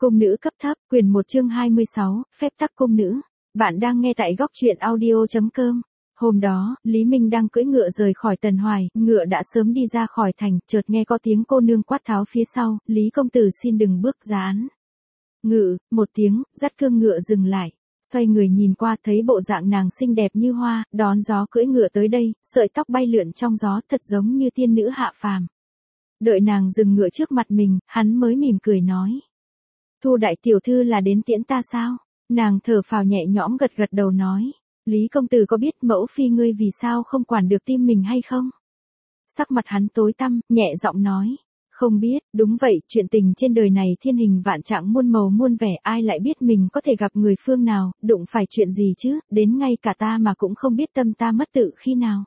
Cung nữ cấp thấp, quyển 1 chương 26, phép tắc cung nữ. Bạn đang nghe tại góc truyện audio.com. Hôm đó, Lý Minh đang cưỡi ngựa rời khỏi Tần Hoài, ngựa đã sớm đi ra khỏi thành, chợt nghe có tiếng cô nương quát tháo phía sau, Lý công tử xin đừng bước ra án. Ngự, một tiếng, dắt cương ngựa dừng lại. Xoay người nhìn qua thấy bộ dạng nàng xinh đẹp như hoa, đón gió cưỡi ngựa tới đây, sợi tóc bay lượn trong gió thật giống như tiên nữ hạ phàm. Đợi nàng dừng ngựa trước mặt mình, hắn mới mỉm cười nói. Thu đại tiểu thư là đến tiễn ta sao? Nàng thở phào nhẹ nhõm gật gật đầu nói. Lý công tử có biết mẫu phi ngươi vì sao không quản được tim mình hay không? Sắc mặt hắn tối tăm, nhẹ giọng nói. Không biết, đúng vậy, chuyện tình trên đời này thiên hình vạn trạng muôn màu muôn vẻ, ai lại biết mình có thể gặp người phương nào, đụng phải chuyện gì chứ, đến ngay cả ta mà cũng không biết tâm ta mất tự khi nào.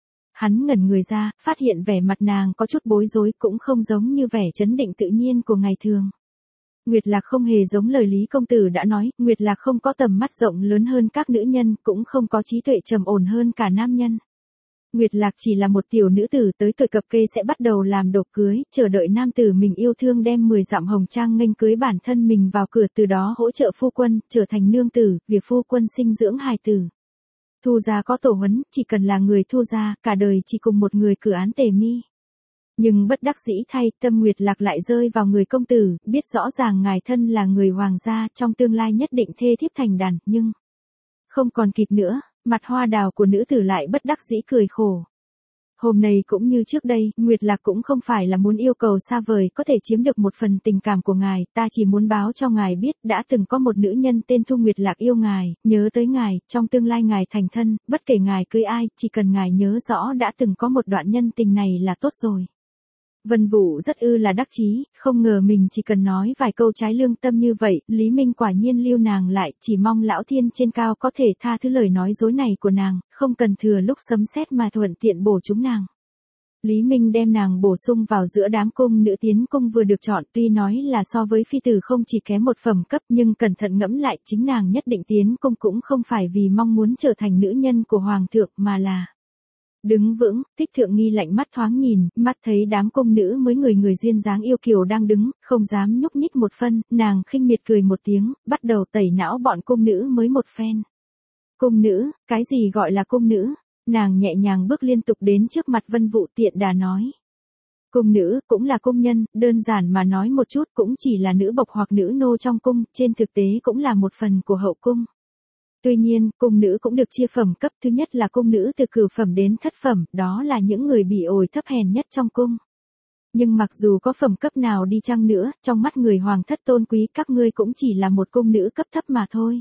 Hắn ngẩn người ra, phát hiện vẻ mặt nàng có chút bối rối cũng không giống như vẻ trấn định tự nhiên của ngày thường. Nguyệt Lạc không hề giống lời Lý công tử đã nói, Nguyệt Lạc không có tầm mắt rộng lớn hơn các nữ nhân, cũng không có trí tuệ trầm ổn hơn cả nam nhân. Nguyệt Lạc chỉ là một tiểu nữ tử tới tuổi cập kê sẽ bắt đầu làm độc cưới, chờ đợi nam tử mình yêu thương đem 10 dặm hồng trang nghênh cưới bản thân mình vào cửa, từ đó hỗ trợ phu quân, trở thành nương tử, việc phu quân sinh dưỡng hài tử. Thu gia có tổ huấn, chỉ cần là người Thu gia, cả đời chỉ cùng một người cử án tề mi. Nhưng bất đắc dĩ thay, tâm Nguyệt Lạc lại rơi vào người công tử, biết rõ ràng ngài thân là người hoàng gia, trong tương lai nhất định thê thiếp thành đàn, nhưng không còn kịp nữa, mặt hoa đào của nữ tử lại bất đắc dĩ cười khổ. Hôm nay cũng như trước đây, Nguyệt Lạc cũng không phải là muốn yêu cầu xa vời có thể chiếm được một phần tình cảm của ngài, ta chỉ muốn báo cho ngài biết đã từng có một nữ nhân tên Thu Nguyệt Lạc yêu ngài, nhớ tới ngài, trong tương lai ngài thành thân, bất kể ngài cưới ai, chỉ cần ngài nhớ rõ đã từng có một đoạn nhân tình này là tốt rồi. Vân Vũ rất là đắc chí, không ngờ mình chỉ cần nói vài câu trái lương tâm như vậy, Lý Minh quả nhiên lưu nàng lại, chỉ mong lão thiên trên cao có thể tha thứ lời nói dối này của nàng, không cần thừa lúc sấm sét mà thuận tiện bổ chúng nàng. Lý Minh đem nàng bổ sung vào giữa đám cung nữ tiến cung vừa được chọn, tuy nói là so với phi tử không chỉ kém một phẩm cấp, nhưng cẩn thận ngẫm lại chính nàng nhất định tiến cung cũng không phải vì mong muốn trở thành nữ nhân của hoàng thượng mà là đứng vững. Thích Thượng Nghi lạnh mắt thoáng nhìn, mắt thấy đám cung nữ mới người duyên dáng yêu kiều đang đứng, không dám nhúc nhích một phân, nàng khinh miệt cười một tiếng, bắt đầu tẩy não bọn cung nữ mới một phen. Cung nữ, cái gì gọi là cung nữ? Nàng nhẹ nhàng bước liên tục đến trước mặt Vân Vũ tiện đà nói. Cung nữ, cũng là cung nhân, đơn giản mà nói một chút cũng chỉ là nữ bộc hoặc nữ nô trong cung, trên thực tế cũng là một phần của hậu cung. Tuy nhiên, cung nữ cũng được chia phẩm cấp, thứ nhất là cung nữ từ cửu phẩm đến thất phẩm, đó là những người bị ổi thấp hèn nhất trong cung. Nhưng mặc dù có phẩm cấp nào đi chăng nữa, trong mắt người hoàng thất tôn quý các ngươi cũng chỉ là một cung nữ cấp thấp mà thôi.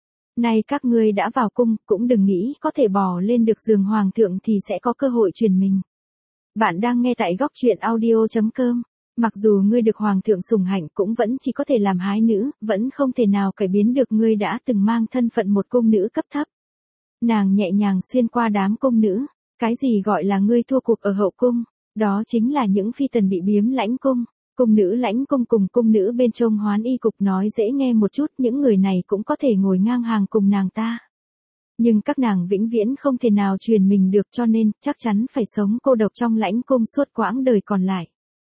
Nay các ngươi đã vào cung, cũng đừng nghĩ có thể bò lên được giường hoàng thượng thì sẽ có cơ hội truyền mình. Bạn đang nghe tại góc truyện audio.com. Mặc dù ngươi được hoàng thượng sủng hạnh cũng vẫn chỉ có thể làm hái nữ, vẫn không thể nào cải biến được ngươi đã từng mang thân phận một cung nữ cấp thấp. Nàng nhẹ nhàng xuyên qua đám cung nữ, cái gì gọi là ngươi thua cuộc ở hậu cung, đó chính là những phi tần bị biếm lãnh cung. Cung nữ lãnh cung cùng cung nữ bên trong hoán y cục nói dễ nghe một chút, những người này cũng có thể ngồi ngang hàng cùng nàng ta. Nhưng các nàng vĩnh viễn không thể nào truyền mình được, cho nên chắc chắn phải sống cô độc trong lãnh cung suốt quãng đời còn lại.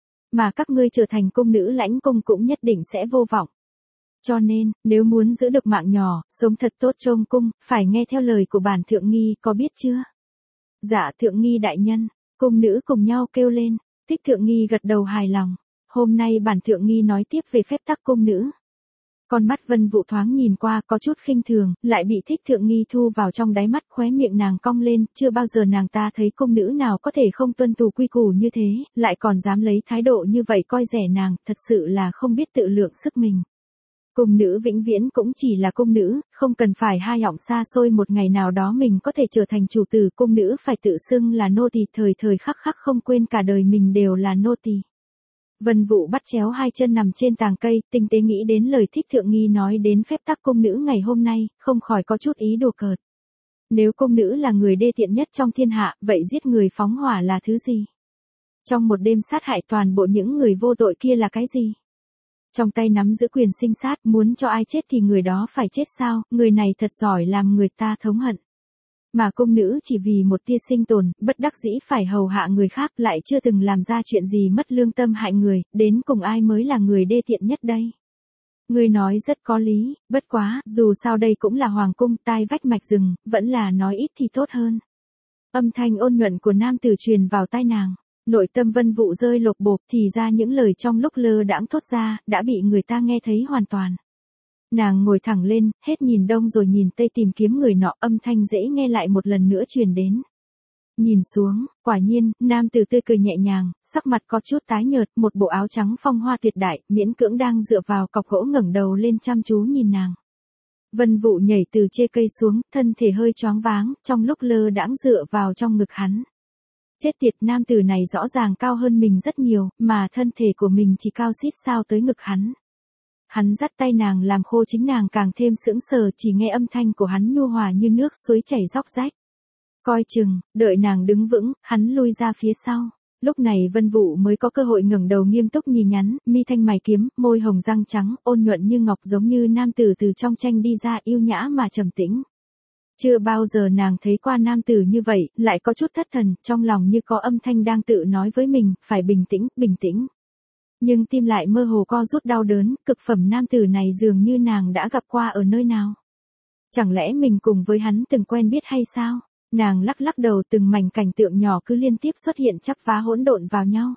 Mà các ngươi trở thành cung nữ lãnh cung cũng nhất định sẽ vô vọng. Cho nên, nếu muốn giữ được mạng nhỏ, sống thật tốt trong cung, phải nghe theo lời của bản Thượng Nghi, có biết chưa? Dạ Thượng Nghi đại nhân, cung nữ cùng nhau kêu lên. Thích Thượng Nghi gật đầu hài lòng. Hôm nay bản Thượng Nghi nói tiếp về phép tắc cung nữ. Con mắt Vân Vũ thoáng nhìn qua có chút khinh thường, lại bị Thích Thượng Nghi thu vào trong đáy mắt, khóe miệng nàng cong lên, chưa bao giờ nàng ta thấy cung nữ nào có thể không tuân thủ quy củ như thế, lại còn dám lấy thái độ như vậy coi rẻ nàng, thật sự là không biết tự lượng sức mình. Cung nữ vĩnh viễn cũng chỉ là cung nữ, không cần phải hai họng xa xôi một ngày nào đó mình có thể trở thành chủ tử, cung nữ phải tự xưng là nô tỳ, thời thời khắc khắc không quên cả đời mình đều là nô tỳ. Vân Vũ bắt chéo hai chân nằm trên tàng cây, tinh tế nghĩ đến lời Thích Thượng Nghi nói đến phép tắc cung nữ ngày hôm nay, không khỏi có chút ý đùa cợt. Nếu cung nữ là người đê tiện nhất trong thiên hạ, vậy giết người phóng hỏa là thứ gì? Trong một đêm sát hại toàn bộ những người vô tội kia là cái gì? Trong tay nắm giữ quyền sinh sát, muốn cho ai chết thì người đó phải chết sao, người này thật giỏi làm người ta thống hận. Mà cung nữ chỉ vì một tia sinh tồn, bất đắc dĩ phải hầu hạ người khác, lại chưa từng làm ra chuyện gì mất lương tâm hại người, đến cùng ai mới là người đê tiện nhất đây? Ngươi nói rất có lý, bất quá, dù sao đây cũng là hoàng cung, tai vách mạch rừng, vẫn là nói ít thì tốt hơn. Âm thanh ôn nhuận của nam tử truyền vào tai nàng. Nội tâm Vân Vũ rơi lột bột, thì ra những lời trong lúc lơ đãng thốt ra, đã bị người ta nghe thấy hoàn toàn. Nàng ngồi thẳng lên, hết nhìn đông rồi nhìn tây tìm kiếm người nọ, âm thanh dễ nghe lại một lần nữa truyền đến. Nhìn xuống, quả nhiên, nam tử tươi cười nhẹ nhàng, sắc mặt có chút tái nhợt, một bộ áo trắng phong hoa tuyệt đại, miễn cưỡng đang dựa vào cọc gỗ ngẩng đầu lên chăm chú nhìn nàng. Vân Vũ nhảy từ trên cây xuống, thân thể hơi choáng váng, trong lúc lơ đãng dựa vào trong ngực hắn. Chết tiệt, nam tử này rõ ràng cao hơn mình rất nhiều, mà thân thể của mình chỉ cao xít sao tới ngực hắn. Hắn dắt tay nàng làm khô chính nàng càng thêm sững sờ, chỉ nghe âm thanh của hắn nhu hòa như nước suối chảy róc rách. Coi chừng, đợi nàng đứng vững, hắn lui ra phía sau. Lúc này Vân Vũ mới có cơ hội ngẩng đầu nghiêm túc nhìn nhắn, mi thanh mày kiếm, môi hồng răng trắng, ôn nhuận như ngọc giống như nam tử từ trong tranh đi ra, yêu nhã mà trầm tĩnh. Chưa bao giờ nàng thấy qua nam tử như vậy, lại có chút thất thần, trong lòng như có âm thanh đang tự nói với mình, phải bình tĩnh, bình tĩnh. Nhưng tim lại mơ hồ co rút đau đớn, cực phẩm nam tử này dường như nàng đã gặp qua ở nơi nào. Chẳng lẽ mình cùng với hắn từng quen biết hay sao? Nàng lắc lắc đầu, từng mảnh cảnh tượng nhỏ cứ liên tiếp xuất hiện chắp vá hỗn độn vào nhau.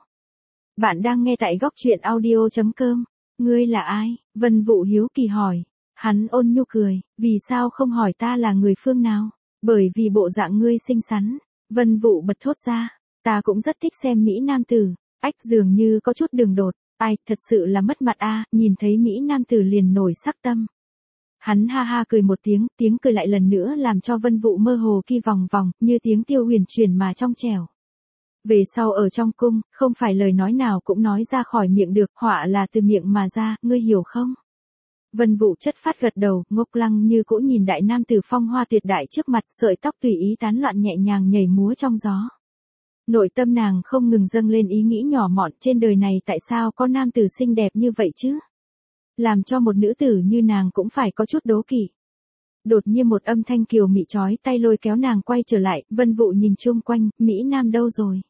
Bạn đang nghe tại góc truyện audio.com. Ngươi là ai? Vân Vũ hiếu kỳ hỏi. Hắn ôn nhu cười, vì sao không hỏi ta là người phương nào? Bởi vì bộ dạng ngươi xinh xắn. Vân Vũ bật thốt ra, ta cũng rất thích xem Mỹ nam tử. Ách, dường như có chút đường đột, ai, thật sự là mất mặt a, nhìn thấy Mỹ nam tử liền nổi sắc tâm. Hắn ha ha cười một tiếng, tiếng cười lại lần nữa làm cho Vân Vũ mơ hồ kỳ vòng vòng, như tiếng tiêu huyền chuyển mà trong trẻo. Về sau ở trong cung, không phải lời nói nào cũng nói ra khỏi miệng được, họa là từ miệng mà ra, ngươi hiểu không? Vân Vũ chất phát gật đầu, ngốc lăng như cũ nhìn đại nam tử phong hoa tuyệt đại trước mặt, sợi tóc tùy ý tán loạn nhẹ nhàng nhảy múa trong gió. Nội tâm nàng không ngừng dâng lên ý nghĩ nhỏ mọn, trên đời này tại sao có nam tử xinh đẹp như vậy chứ? Làm cho một nữ tử như nàng cũng phải có chút đố kỵ. Đột nhiên một âm thanh kiều mị chói tay lôi kéo nàng quay trở lại, Vân Vũ nhìn chung quanh, Mỹ Nam đâu rồi?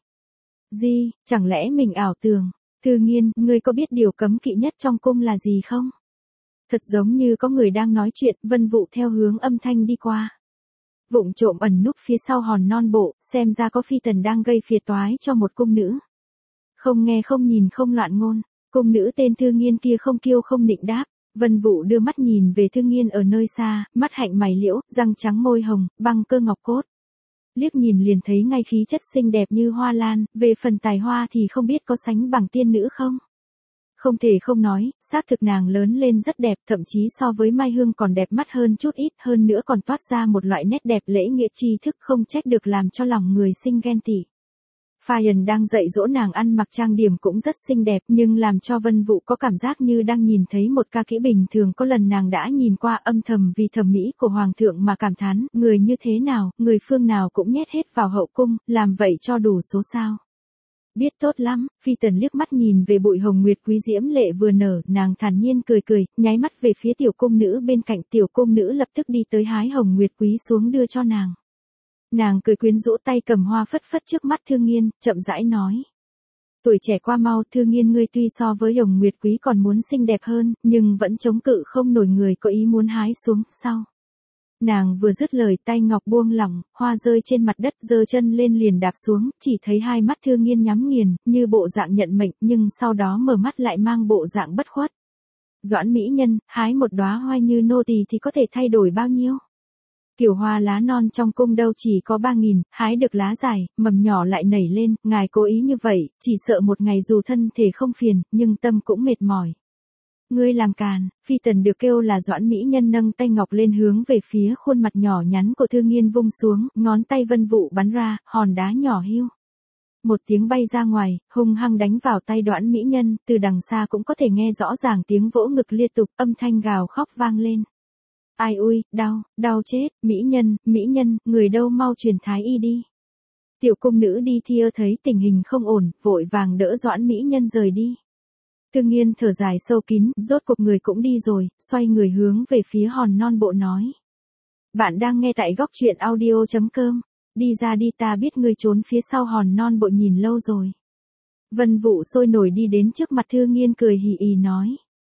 Gì, chẳng lẽ mình ảo tưởng? Thư Nghiên, ngươi có biết điều cấm kỵ nhất trong cung là gì không? Thật giống như có người đang nói chuyện, Vân Vũ theo hướng âm thanh đi qua. Vụng trộm ẩn núp phía sau hòn non bộ, xem ra có phi tần đang gây phiền toái cho một cung nữ. Không nghe không nhìn không loạn ngôn, cung nữ tên Thư Nghiên kia không kiêu không nịnh đáp. Vân Vũ đưa mắt nhìn về Thư Nghiên ở nơi xa, mắt hạnh mày liễu, răng trắng môi hồng, băng cơ ngọc cốt. Liếc nhìn liền thấy ngay khí chất xinh đẹp như hoa lan, về phần tài hoa thì không biết có sánh bằng tiên nữ không? Không thể không nói, xác thực nàng lớn lên rất đẹp, thậm chí so với Mai Hương còn đẹp mắt hơn chút ít, hơn nữa còn toát ra một loại nét đẹp lễ nghĩa tri thức, không trách được làm cho lòng người sinh ghen tị. Fayan đang dạy dỗ nàng ăn mặc trang điểm cũng rất xinh đẹp, nhưng làm cho Vân Vũ có cảm giác như đang nhìn thấy một ca kỹ bình thường, có lần nàng đã nhìn qua, âm thầm vì thẩm mỹ của hoàng thượng mà cảm thán, người như thế nào, người phương nào cũng nhét hết vào hậu cung, làm vậy cho đủ số sao. Biết tốt lắm, Phi Tần liếc mắt nhìn về bụi hồng nguyệt quý diễm lệ vừa nở, nàng thản nhiên cười cười, nháy mắt về phía tiểu cung nữ bên cạnh, tiểu cung nữ lập tức đi tới hái hồng nguyệt quý xuống đưa cho nàng. Nàng cười quyến rũ tay cầm hoa phất phất trước mắt Thư Nghiên, chậm rãi nói. Tuổi trẻ qua mau, Thư Nghiên ngươi tuy so với hồng nguyệt quý còn muốn xinh đẹp hơn, nhưng vẫn chống cự không nổi người có ý muốn hái xuống, sau. Nàng vừa dứt lời tay ngọc buông lỏng, hoa rơi trên mặt đất, giơ chân lên liền đạp xuống, chỉ thấy hai mắt Thư Nghiên nhắm nghiền, như bộ dạng nhận mệnh, nhưng sau đó mở mắt lại mang bộ dạng bất khuất. Doãn mỹ nhân, hái một đóa hoa như nô tỳ thì có thể thay đổi bao nhiêu? Kiểu hoa lá non trong cung đâu chỉ có 3.000, hái được lá dài, mầm nhỏ lại nảy lên, ngài cố ý như vậy, chỉ sợ một ngày dù thân thể không phiền, nhưng tâm cũng mệt mỏi. Ngươi làm càn, Phi Tần được kêu là Doãn mỹ nhân nâng tay ngọc lên hướng về phía khuôn mặt nhỏ nhắn của Thư Nghiên vung xuống, ngón tay Vân Vũ bắn ra, hòn đá nhỏ hiu. Một tiếng bay ra ngoài, hung hăng đánh vào tay Doãn mỹ nhân, từ đằng xa cũng có thể nghe rõ ràng tiếng vỗ ngực liên tục, âm thanh gào khóc vang lên. Ai ui, đau, đau chết, mỹ nhân, người đâu mau truyền thái y đi. Tiểu cung nữ đi thia thấy tình hình không ổn, vội vàng đỡ Doãn mỹ nhân rời đi. Thư Nghiên thở dài sâu kín, rốt cuộc người cũng đi rồi, xoay người hướng về phía hòn non bộ nói. Bạn đang nghe tại góc truyện audio.com, đi ra đi, ta biết ngươi trốn phía sau hòn non bộ nhìn lâu rồi. Vân Vũ sôi nổi đi đến trước mặt Thư Nghiên cười hì hì nói.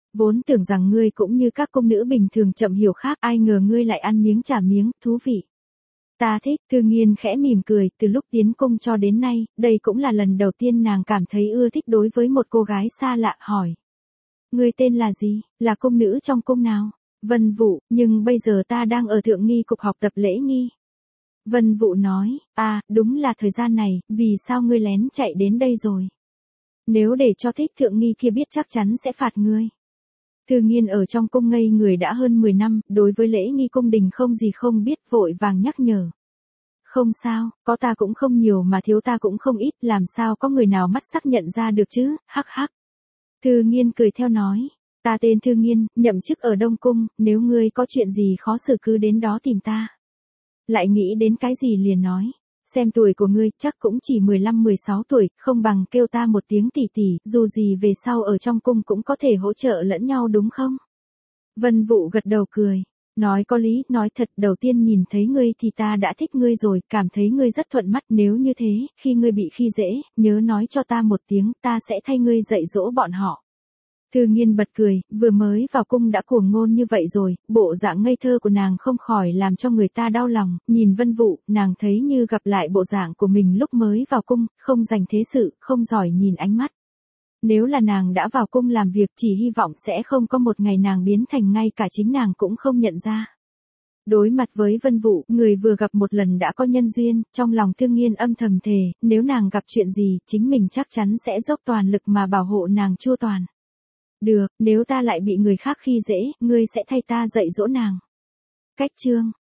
Vốn tưởng rằng ngươi cũng như các cung nữ bình thường chậm hiểu khác, ai ngờ ngươi lại ăn miếng trả miếng, thú vị. Ta thích, Thư Nghiên khẽ mỉm cười, từ lúc tiến cung cho đến nay, đây cũng là lần đầu tiên nàng cảm thấy ưa thích đối với một cô gái xa lạ, hỏi. Ngươi tên là gì, là cung nữ trong cung nào? Vân Vũ, nhưng bây giờ ta đang ở Thượng Nghi Cục học tập lễ nghi. Vân Vũ nói, đúng là thời gian này, vì sao ngươi lén chạy đến đây rồi? Nếu để cho Thích Thượng Nghi kia biết chắc chắn sẽ phạt ngươi. Thư Nghiên ở trong cung ngây người đã hơn 10 năm, đối với lễ nghi cung đình không gì không biết, vội vàng nhắc nhở. Không sao, có ta cũng không nhiều mà thiếu ta cũng không ít, làm sao có người nào mắt sắc nhận ra được chứ, hắc hắc. Thư Nghiên cười theo nói, ta tên Thư Nghiên, nhậm chức ở Đông Cung, nếu ngươi có chuyện gì khó xử cứ đến đó tìm ta. Lại nghĩ đến cái gì liền nói, xem tuổi của ngươi chắc cũng chỉ 15-16 tuổi, không bằng kêu ta một tiếng tỷ tỷ, dù gì về sau ở trong cung cũng có thể hỗ trợ lẫn nhau đúng không? Vân Vũ gật đầu cười, nói có lý, nói thật, đầu tiên nhìn thấy ngươi thì ta đã thích ngươi rồi, cảm thấy ngươi rất thuận mắt, nếu như thế, khi ngươi bị khi dễ, nhớ nói cho ta một tiếng, ta sẽ thay ngươi dạy dỗ bọn họ. Thư Nghiên bật cười, vừa mới vào cung đã cuồng ngôn như vậy rồi, bộ dạng ngây thơ của nàng không khỏi làm cho người ta đau lòng, nhìn Vân Vũ, nàng thấy như gặp lại bộ dạng của mình lúc mới vào cung, không dành thế sự, không giỏi nhìn ánh mắt. Nếu là nàng đã vào cung làm việc chỉ hy vọng sẽ không có một ngày nàng biến thành ngay cả chính nàng cũng không nhận ra. Đối mặt với Vân Vũ, người vừa gặp một lần đã có nhân duyên, trong lòng Thư Nghiên âm thầm thề, nếu nàng gặp chuyện gì, chính mình chắc chắn sẽ dốc toàn lực mà bảo hộ nàng chu toàn. Được, nếu ta lại bị người khác khi dễ, ngươi sẽ thay ta dạy dỗ nàng. Cách chương